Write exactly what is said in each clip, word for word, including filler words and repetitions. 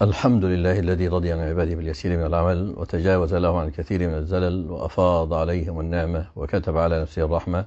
الحمد لله الذي رضي عن عباده باليسير من العمل وتجاوز له عن الكثير من الزلل وأفاض عليهم النعمة وكتب على نفسه الرحمة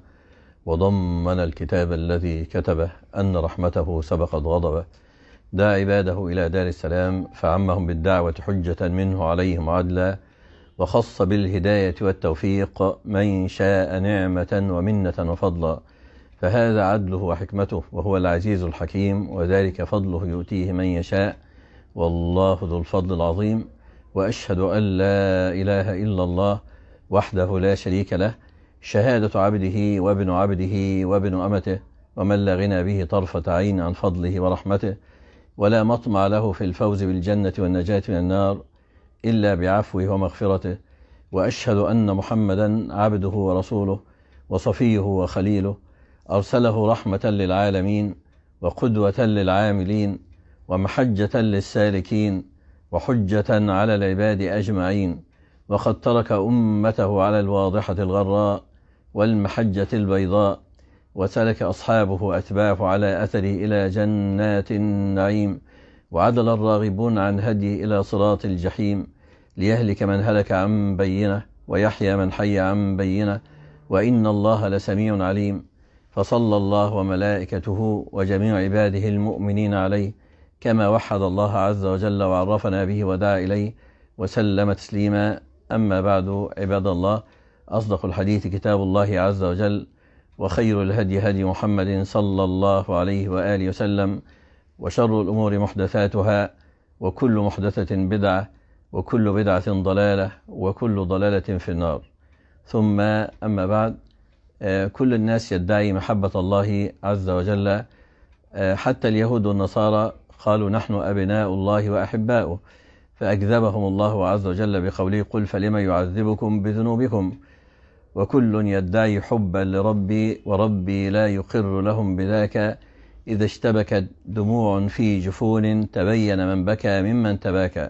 وضمن الكتاب الذي كتبه أن رحمته سبقت غضبه. دعا عباده إلى دار السلام فعمهم بالدعوة حجة منه عليهم عدلا، وخص بالهداية والتوفيق من شاء نعمة ومنة وفضلا، فهذا عدله وحكمته وهو العزيز الحكيم، وذلك فضله يؤتيه من يشاء والله ذو الفضل العظيم. وأشهد أن لا إله إلا الله وحده لا شريك له، شهادة عبده وابن عبده وابن أمته، ومن لا غنى به طرفة عين عن فضله ورحمته، ولا مطمع له في الفوز بالجنة والنجاة من النار إلا بعفوه ومغفرته. وأشهد أن محمدا عبده ورسوله وصفيه وخليله، أرسله رحمة للعالمين وقدوة للعاملين ومحجة للسالكين وحجة على العباد أجمعين، وقد ترك أمته على الواضحة الغراء والمحجة البيضاء، وسلك أصحابه وأتباعه على أثره إلى جنات النعيم، وعدل الراغبون عن هديه إلى صراط الجحيم، ليهلك من هلك عن بينه ويحيى من حي عن بينه، وإن الله لسميع عليم. فصلى الله وملائكته وجميع عباده المؤمنين عليه كما وحد الله عز وجل وعرفنا به ودعا إليه، وسلم تسليما. أما بعد، عباد الله، أصدق الحديث كتاب الله عز وجل، وخير الهدي هدي محمد صلى الله عليه وآله وسلم، وشر الأمور محدثاتها، وكل محدثة بدعة، وكل بدعة ضلالة، وكل ضلالة في النار. ثم أما بعد، كل الناس يدعي محبة الله عز وجل، حتى اليهود والنصارى قالوا نحن أبناء الله وأحباؤه، فأكذبهم الله عز وجل بقوله قل فلم يعذبكم بذنوبكم، وكل يدعي حبا لربي وربي لا يقر لهم بذاك، إذا اشتبكت دموع في جفون تبين من بكى ممن تباكى.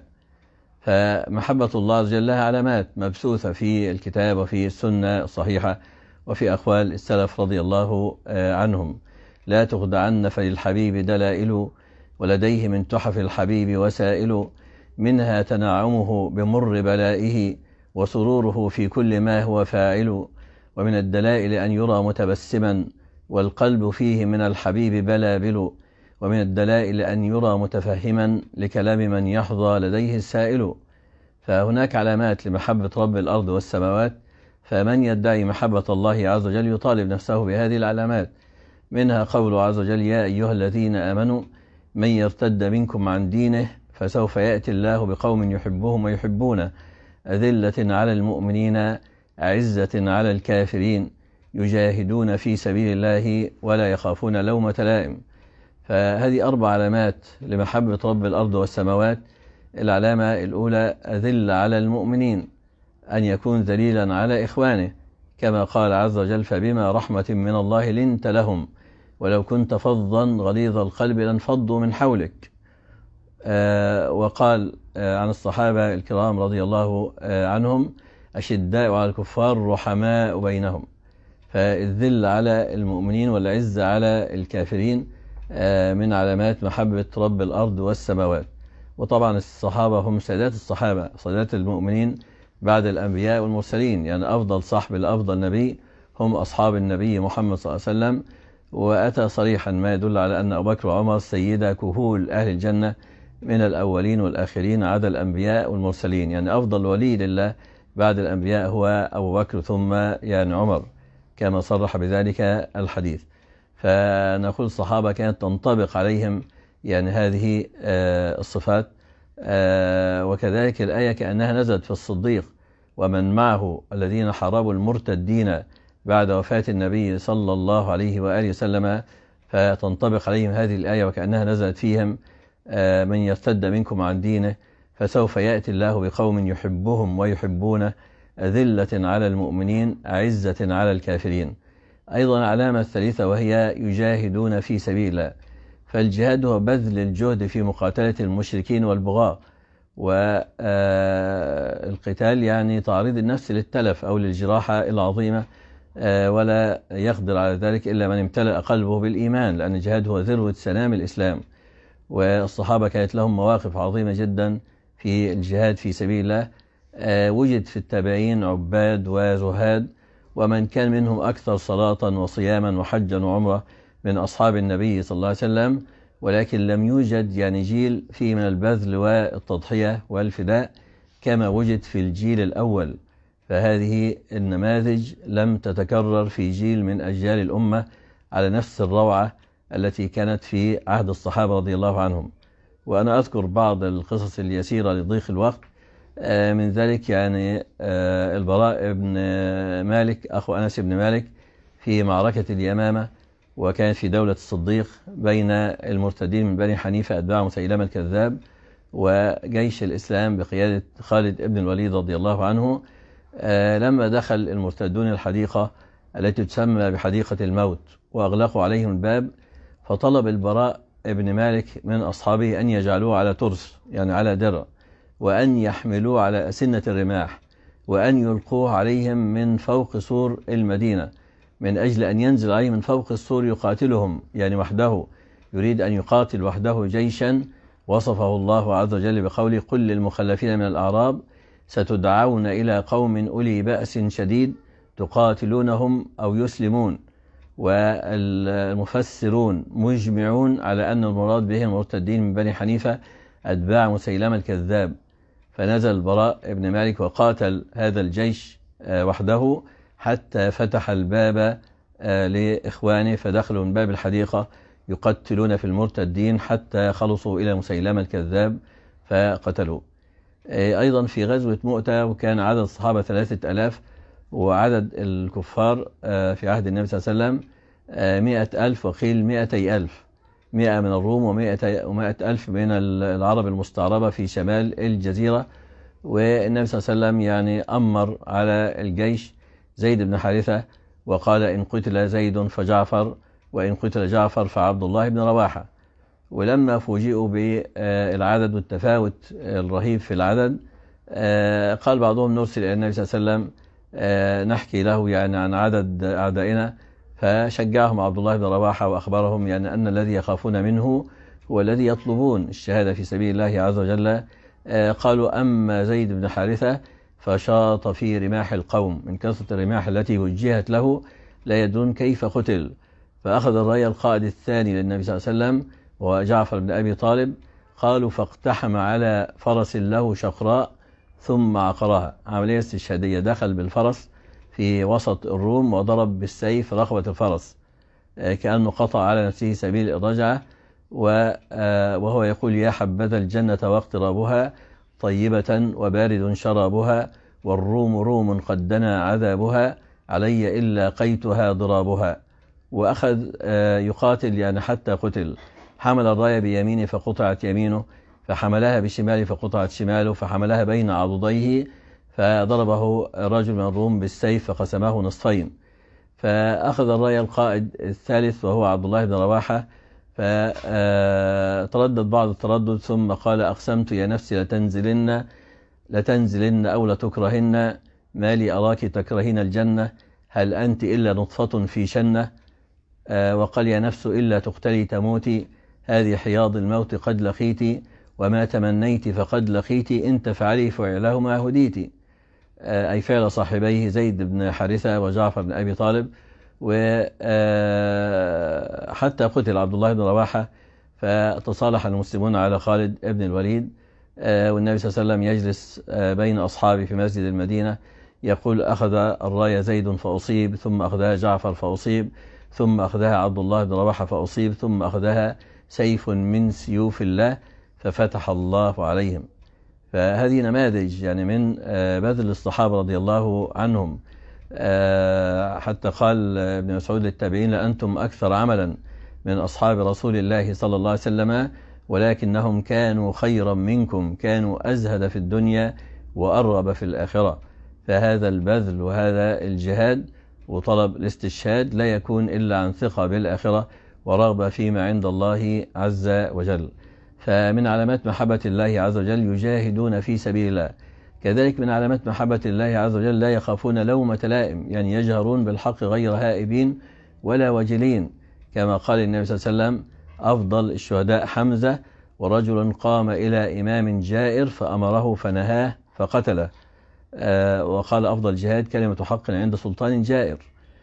فمحبة الله عز وجل لها علامات مبثوثة في الكتاب وفي السنة الصحيحة وفي أقوال السلف رضي الله عنهم. لا تخدعن فللحبيب دلائل، ولديه من تحف الحبيب وسائل، منها تنعمه بمر بلائه وسروره في كل ما هو فاعل، ومن الدلائل أن يرى متبسما والقلب فيه من الحبيب بلابل، ومن الدلائل أن يرى متفهما لكلام من يحظى لديه السائل. فهناك علامات لمحبة رب الأرض والسماوات، فمن يدعي محبة الله عز وجل يطالب نفسه بهذه العلامات، منها قوله عز وجل يا أيها الذين آمنوا من يرتد منكم عن دينه فسوف يأتي الله بقوم يحبهم ويحبونه، أذلة على المؤمنين أعزة على الكافرين، يجاهدون في سبيل الله ولا يخافون لومة لائم. فهذه أربع علامات لمحبة رب الأرض والسماوات. العلامة الأولى أذل على المؤمنين، أن يكون ذليلا على إخوانه، كما قال عز وجل فبما رحمة من الله لنت لهم ولو كنت فظا غليظ القلب لانفضوا من حولك. آه وقال آه عن الصحابة الكرام رضي الله آه عنهم أشداء على الكفار رحماء بينهم. فالذل على المؤمنين والعزة على الكافرين آه من علامات محبة رب الأرض والسماوات. وطبعا الصحابة هم سادات الصحابة، سادات المؤمنين بعد الأنبياء والمرسلين، يعني أفضل صحب لأفضل نبي هم أصحاب النبي محمد صلى الله عليه وسلم. وأتى صريحا ما يدل على أن أبو بكر وعمر سيدا كهول أهل الجنة من الأولين والآخرين عدا الأنبياء والمرسلين، يعني أفضل ولي لله بعد الأنبياء هو أبو بكر ثم يعني عمر، كما صرح بذلك الحديث. فنقول الصحابة كانت تنطبق عليهم يعني هذه الصفات. وكذلك الآية كأنها نزلت في الصديق ومن معه الذين حاربوا المرتدين بعد وفاة النبي صلى الله عليه وآله وسلم، فتنطبق عليهم هذه الآية وكأنها نزلت فيهم من يرتد منكم عن دينه فسوف يأتي الله بقوم يحبهم ويحبونه، أذلة على المؤمنين أعزة على الكافرين. أيضا علامة ثالثة وهي يجاهدون في سبيل الله. فالجهاد هو بذل الجهد في مقاتلة المشركين والبغاة، والقتال يعني تعريض النفس للتلف أو للجراحة العظيمة، ولا يقدر على ذلك إلا من امتلأ قلبه بالإيمان، لأن الجهاد هو ذروة سلام الإسلام. والصحابة كانت لهم مواقف عظيمة جدا في الجهاد في سبيل الله. وجد في التابعين عباد وزهاد، ومن كان منهم أكثر صلاة وصياما وحجا وعمرة من أصحاب النبي صلى الله عليه وسلم، ولكن لم يوجد يعني جيل فيه من البذل والتضحية والفداء كما وجد في الجيل الأول. فهذه النماذج لم تتكرر في جيل من أجيال الأمة على نفس الروعة التي كانت في عهد الصحابة رضي الله عنهم. وأنا أذكر بعض القصص اليسيرة لضيق الوقت. من ذلك يعني البراء بن مالك أخو أنس بن مالك في معركة اليمامة، وكان في دولة الصديق بين المرتدين من بني حنيفة أتباع مسيلمة الكذاب وجيش الإسلام بقيادة خالد بن الوليد رضي الله عنه. لما دخل المرتدون الحديقة التي تسمى بحديقة الموت وأغلقوا عليهم الباب، فطلب البراء بن مالك من أصحابه أن يجعلوه على ترس يعني على درع، وأن يحملوه على أسنة الرماح، وأن يلقوه عليهم من فوق سور المدينة، من أجل أن ينزل عليه من فوق السور يقاتلهم يعني وحده، يريد أن يقاتل وحده جيشا وصفه الله عز وجل بقوله: قل للمخلفين من الأعراب ستدعون إلى قوم أولي بأس شديد تقاتلونهم أو يسلمون. والمفسرون مجمعون على أن المراد به المرتدين من بني حنيفة أتباع مسيلمة الكذاب. فنزل البراء بن مالك وقاتل هذا الجيش وحده حتى فتح الباب لإخوانه، فدخلوا من باب الحديقة يقتلون في المرتدين حتى خلصوا إلى مسيلمة الكذاب فقتلوا. أيضا في غزوة مؤتة وكان عدد الصحابة ثلاثة ألاف، وعدد الكفار في عهد النبي صلى الله عليه وسلم مئة ألف وقيل مئتي ألف، مئة من الروم ومئة ألف من العرب المستعربة في شمال الجزيرة. والنبي صلى الله عليه وسلم يعني أمر على الجيش زيد بن حارثة وقال: إن قتل زيد فجعفر، وإن قتل جعفر فعبد الله بن رواحة. ولما فوجئوا بالعدد والتفاوت الرهيب في العدد، قال بعضهم: نرسل إلى النبي صلى الله عليه وسلم نحكي له يعني عن عدد أعدائنا. فشجعهم عبد الله بن رواحة وأخبرهم يعني أن الذي يخافون منه هو الذي يطلبون الشهادة في سبيل الله عز وجل. قالوا: أما زيد بن حارثة فشاط في رماح القوم، من كثرة الرماح التي وجهت له لا يدرون كيف قتل. فأخذ الراية القائد الثاني للنبي صلى الله عليه وسلم وجعفر بن أبي طالب، قالوا: فاقتحم على فرس له شقراء ثم عقرها، عملية استشهادية، دخل بالفرس في وسط الروم وضرب بالسيف رقبة الفرس كأنه قطع على نفسه سبيل الرجعة، وهو يقول: يا حبذا الجنة واقترابها، طيبة وبارد شرابها، والروم روم قد دنا عذابها، علي إلا قيتها ضرابها. وأخذ يقاتل يعني حتى قتل. حمل الراية بيمينه فقطعت يمينه، فحملها بشماله فقطعت شماله، فحملها بين عضديه فضربه رجل من الروم بالسيف فقسمه نصفين. فأخذ الراية القائد الثالث وهو عبد الله بن رواحة، فتردد بعض التردد ثم قال: أقسمت يا نفسي لتنزلن لتنزلن أو لتكرهن، ما لي أراك تكرهين الجنة، هل أنت إلا نطفة في شنة. وقال: يا نفس إلا تقتلي تموتي، هذه حياض الموت قد لقيت، وما تمنيت فقد لقيت، إن تفعلي فعله ما هديت. أي فعل صاحبيه زيد بن حارثة وجعفر بن أبي طالب. وحتى قتل عبد الله بن رواحة، فتصالح المسلمون على خالد بن الوليد. والنبي صلى الله عليه وسلم يجلس بين أصحابه في مسجد المدينة يقول: أخذ الراية زيد فأصيب، ثم أخذها جعفر فأصيب، ثم أخذها عبد الله بن رواحة فأصيب، ثم أخذها سيف من سيوف الله ففتح الله عليهم. فهذه نماذج يعني من بذل الصحابة رضي الله عنهم. حتى قال ابن مسعود للتابعين: لأنتم أكثر عملا من أصحاب رسول الله صلى الله عليه وسلم، ولكنهم كانوا خيرا منكم، كانوا أزهد في الدنيا وأرغب في الآخرة. فهذا البذل وهذا الجهاد وطلب الاستشهاد لا يكون إلا عن ثقة بالآخرة ورغبة فيما عند الله عز وجل. فمن علامات محبة الله عز وجل يجاهدون في سبيل الله. كذلك من علامات محبة الله عز وجل لا يخافون لومة لائم، يعني يجهرون بالحق غير هائبين ولا وجلين، كما قال النبي صلى الله عليه وسلم: أفضل الشهداء حمزة، ورجل قام إلى إمام جائر فأمره فنهاه فقتله. آه وقال أفضل جهاد كلمة حق عند سلطان جائر.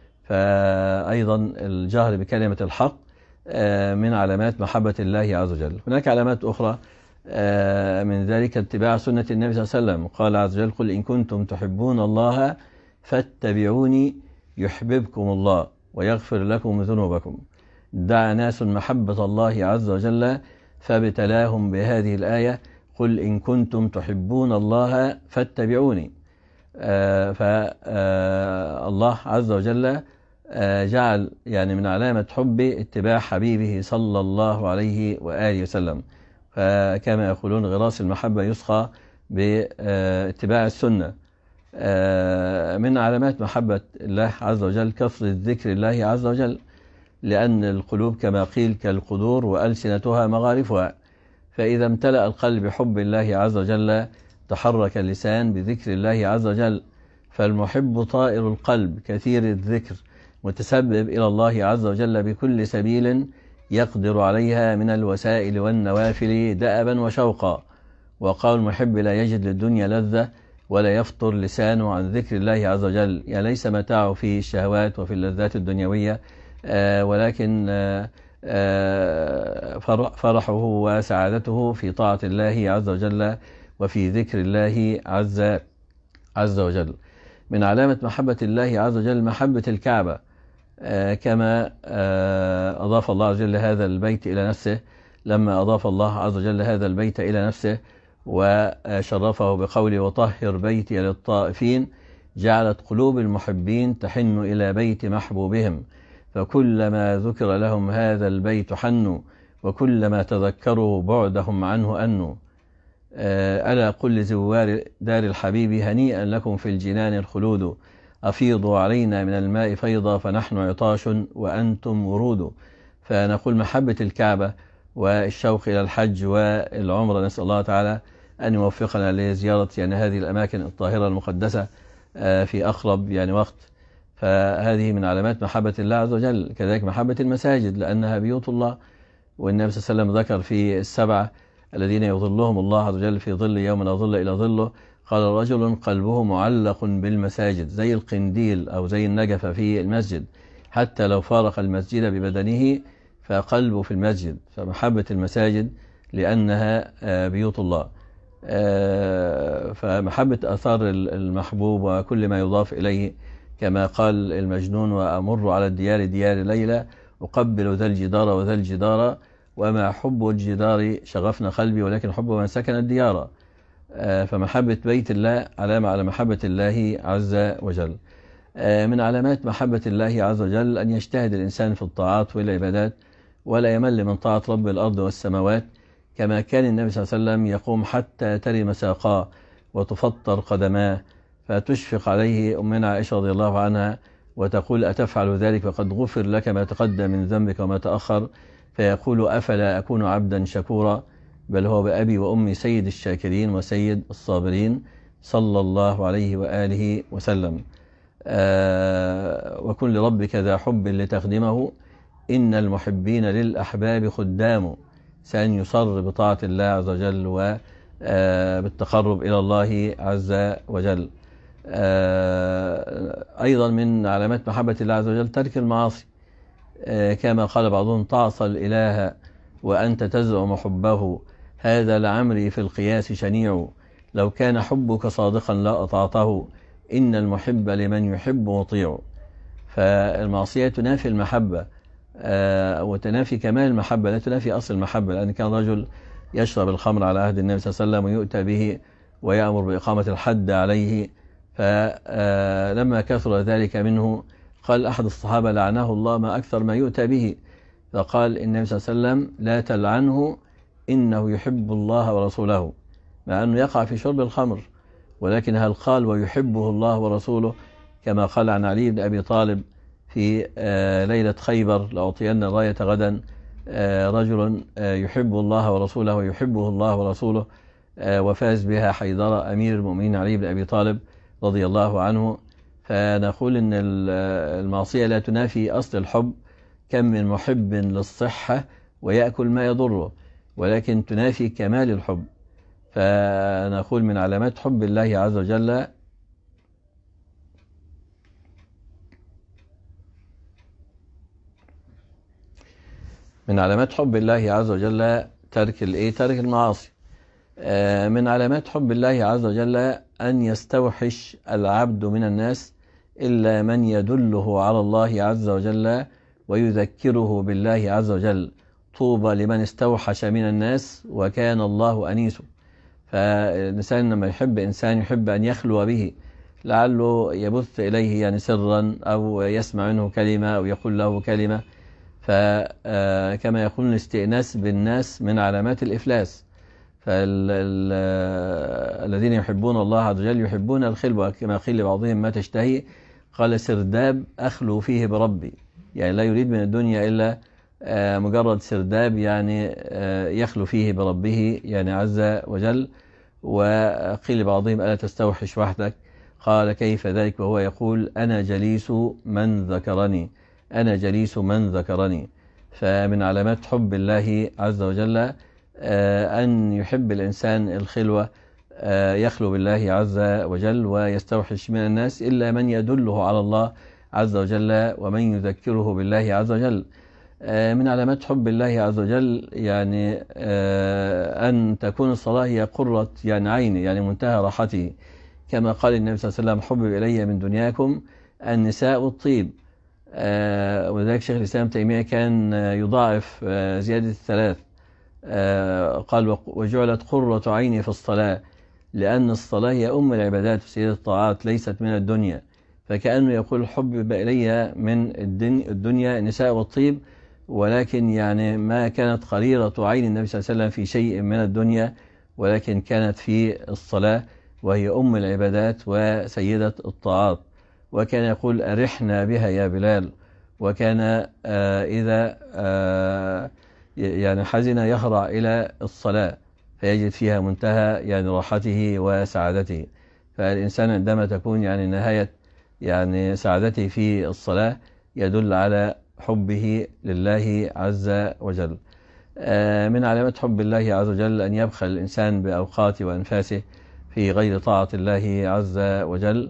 فأيضا الجهر بكلمة الحق آه من علامات محبة الله عز وجل. هناك علامات أخرى آه من ذلك اتباع سنة النبي صلى الله عليه وسلم. قال عز وجل: قل إن كنتم تحبون الله فاتبعوني يحببكم الله ويغفر لكم ذنوبكم. دعا ناس محبة الله عز وجل فابتلاهم بهذه الآية: قل إن كنتم تحبون الله فاتبعوني. آه فالله عز وجل آه جعل يعني من علامة حبه اتباع حبيبه صلى الله عليه وآله وسلم. فكما يقولون: غراس المحبة يسقى باتباع السنة. آه من علامات محبة الله عز وجل كثرة ذكر الله عز وجل، لأن القلوب كما قيل كالقدور وألسنتها مغارفها. فإذا امتلأ القلب بحب الله عز وجل تحرك اللسان بذكر الله عز وجل. فالمحب طائر القلب كثير الذكر متسبب إلى الله عز وجل بكل سبيل يقدر عليها من الوسائل والنوافل دأبا وشوقا. وقال: المحب لا يجد للدنيا لذة ولا يفطر لسانه عن ذكر الله عز وجل. يعني ليس متاعه في الشهوات وفي اللذات الدنيوية، آه ولكن آه آه فرحه وسعادته في طاعة الله عز وجل وفي ذكر الله عز عز وجل. من علامة محبة الله عز وجل محبة الكعبة، آه كما آه أضاف الله عز وجل هذا البيت إلى نفسه. لما أضاف الله عز وجل هذا البيت إلى نفسه وشرفه بقوله: وطهر بيتي للطائفين، جعلت قلوب المحبين تحن إلى بيت محبوبهم. فكلما ذكر لهم هذا البيت حنوا، وكلما تذكروا بعدهم عنه أنوا. ألا قل لزوار دار الحبيب: هنيئا لكم في الجنان الخلود، أفيضوا علينا من الماء فيضا فنحن عطاش وأنتم ورود. فنقول محبة الكعبة والشوق إلى الحج والعمرة، نسأل الله تعالى أن يوفقنا لزيارة يعني هذه الأماكن الطاهرة المقدسة في أقرب يعني وقت. فهذه من علامات محبة الله عز وجل. كذلك محبة المساجد لأنها بيوت الله، والنبي صلى الله عليه وسلم ذكر في السبعة الذين يظلهم الله عز وجل في ظل يوم لا ظل إلى ظله، قال: رجل قلبه معلق بالمساجد، زي القنديل أو زي النجفة في المسجد، حتى لو فارق المسجد ببدنه فقلبه في المسجد. فمحبة المساجد لأنها بيوت الله. فمحبة أثار المحبوب وكل ما يضاف إليه، كما قال المجنون: وأمر على الديار ديار ليلى أقبل ذا الجدار وذا الجدار، وما حب الجدار شغفنا قلبي ولكن حب من سكن الديار. فمحبة بيت الله علامة على محبة الله عز وجل. من علامات محبة الله عز وجل أن يجتهد الإنسان في الطاعات والعبادات ولا يمل من طاعة رب الأرض والسماوات، كما كان النبي صلى الله عليه وسلم يقوم حتى ترم ساقاه وتفطر قدماه، فتشفق عليه أمنا عائشة رضي الله عنها وتقول: أتفعل ذلك وقد غفر لك ما تقدم من ذنبك وما تأخر؟ فيقول: أفلا أكون عبدا شكورا؟ بل هو بأبي وأمي سيد الشاكرين وسيد الصابرين صلى الله عليه وآله وسلم. آه وكن لربك ذا حب لتخدمه، إن المحبين للأحباب خدام. سأن يصر بطاعة الله عز وجل وبالتقرب إلى الله عز وجل. أيضا من علامات محبة الله عز وجل ترك المعاصي، كما قال بعضهم: تعصى الإله وأنت تزعم حبه، هذا لعمري في القياس شنيع، لو كان حبك صادقا لا أطعته، إن المحب لمن يحب مطيع. فالمعصية تنافي المحبة وتنافي كمال المحبة، لا تنافي أصل المحبة. لأن كان رجل يشرب الخمر على عهد النبي صلى الله عليه وسلم ويؤتى به ويأمر بإقامة الحد عليه، فلما كثر ذلك منه قال أحد الصحابة: لعنه الله ما أكثر ما يؤتى به. فقال النبي صلى الله عليه وسلم: لا تلعنه إنه يحب الله ورسوله، مع أنه يقع في شرب الخمر، ولكن هل قال ويحبه الله ورسوله؟ كما قال عن علي بن أبي طالب في ليلة خيبر: لأعطين الراية غدا رجل يحب الله ورسوله ويحبه الله ورسوله، وفاز بها حيدر أمير المؤمنين علي بن أبي طالب رضي الله عنه. فنقول إن المعصية لا تنافي أصل الحب. كم من محب للصحة ويأكل ما يضره، ولكن تنافي كمال الحب. فنقول من علامات حب الله عز وجل من علامات حب الله عز وجل ترك الايه ترك المعاصي. من علامات حب الله عز وجل أن يستوحش العبد من الناس إلا من يدله على الله عز وجل ويذكره بالله عز وجل. طوبى لمن استوحش من الناس وكان الله أنيسه. فالإنسان لما يحب إنسان يحب أن يخلو به، لعله يبث إليه يعني سرا أو يسمع منه كلمة أو يقول له كلمة. فكما يقول الاستئناس بالناس من علامات الإفلاس. فالذين يحبون الله عز وجل يحبون الخلوة، كما قيل لبعضهم ما تشتهي، قال سرداب أخلو فيه بربي. يعني لا يريد من الدنيا إلا مجرد سرداب يعني يخلو فيه بربه يعني عز وجل. وقيل لبعضهم ألا تستوحش وحدك؟ قال كيف ذلك وهو يقول أنا جليس من ذكرني، أنا جليس من ذكرني. فمن علامات حب الله عز وجل أن يحب الإنسان الخلوة، يخلو بالله عز وجل ويستوحش من الناس إلا من يدله على الله عز وجل ومن يذكره بالله عز وجل. من علامات حب الله عز وجل يعني أن تكون الصلاة هي قرة يعني عيني، يعني منتهى راحته، كما قال النبي صلى الله عليه وسلم حبب إلي من دنياكم النساء والطيب. وذلك شيخ الإسلام تيمية كان يضاعف زيادة الثلاث، قال وجعلت قرة عيني في الصلاة، لأن الصلاة هي أم العبادات وسيد الطاعات ليست من الدنيا. فكأنه يقول حبب إلي من الدنيا النساء والطيب، ولكن يعني ما كانت قريرة عين النبي صلى الله عليه وسلم في شيء من الدنيا، ولكن كانت في الصلاة وهي أم العبادات وسيدة الطاعات. وكان يقول أرحنا بها يا بلال. وكان آه إذا آه يعني حزن يهرع إلى الصلاة فيجد فيها منتهى يعني راحته وسعادته. فالإنسان عندما تكون يعني نهاية يعني سعادته في الصلاة يدل على حبه لله عز وجل. من علامات حب الله عز وجل أن يبخل الإنسان بأوقاته وأنفاسه في غير طاعة الله عز وجل،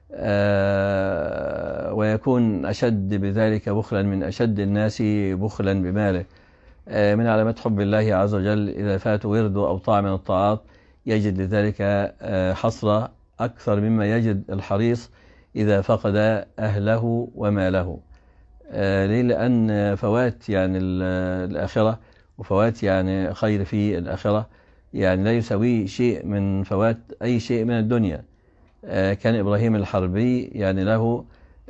ويكون أشد بذلك بخلا من أشد الناس بخلا بماله. من علامات حب الله عز وجل إذا فات ورد أو طاعة من الطاعات يجد لذلك حسرة أكثر مما يجد الحريص إذا فقد أهله وماله. ليه؟ لأن فوات يعني الآخرة وفوات يعني خير في الآخرة يعني لا يساوي شيء من فوات أي شيء من الدنيا. كان إبراهيم الحربي يعني له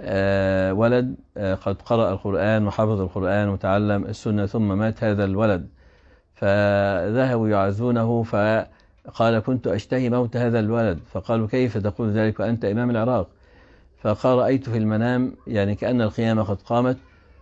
ولد قد قرأ القرآن وحفظ القرآن وتعلم السنة، ثم مات هذا الولد، فذهبوا يعزونه فقال كنت أشتهي موت هذا الولد. فقالوا كيف تقول ذلك وأنت إمام العراق؟ فقال رأيت في المنام يعني كأن القيامة قد قامت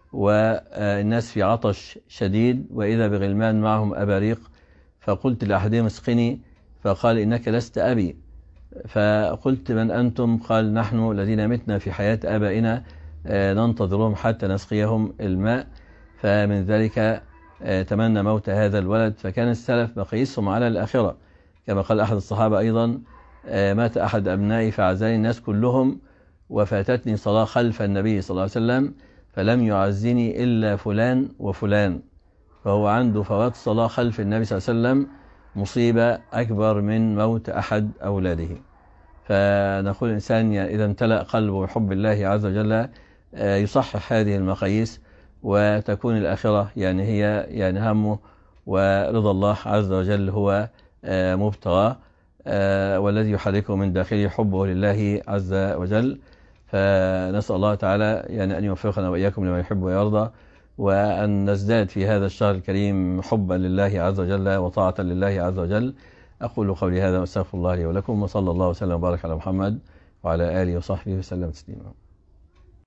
والناس في عطش شديد وإذا بغلمان معهم أباريق، فقلت لأحدهم اسقني، فقال إنك لست أبي. فقلت من أنتم؟ قال نحن الذين متنا في حياة آبائنا ننتظرهم حتى نسقيهم الماء. فمن ذلك تمنى موت هذا الولد. فكان السلف مقيسهم على الآخرة، كما قال أحد الصحابة أيضا مات أحد أبنائي فعزاني الناس كلهم وفاتتني صلاة خلف النبي صلى الله عليه وسلم فلم يعزني إلا فلان وفلان. فهو عنده فوات صلاة خلف النبي صلى الله عليه وسلم مصيبة أكبر من موت أحد أولاده. فنقول الإنسان إذا امتلأ قلبه بحب الله عز وجل يصحح هذه المقاييس وتكون الآخرة يعني هي يعني همه، ورضا الله عز وجل هو مبتغاه، والذي يحركه من داخله حبه لله عز وجل. فنسأل الله تعالى يعني أن يوفقنا وإياكم لما يحب ويرضى، وأن نزداد في هذا الشهر الكريم حبا لله عز وجل وطاعة لله عز وجل. أقول قولي هذا وأستغفر الله لي ولكم، وصلى الله وسلم وبارك على محمد وعلى آله وصحبه وسلم تسليما.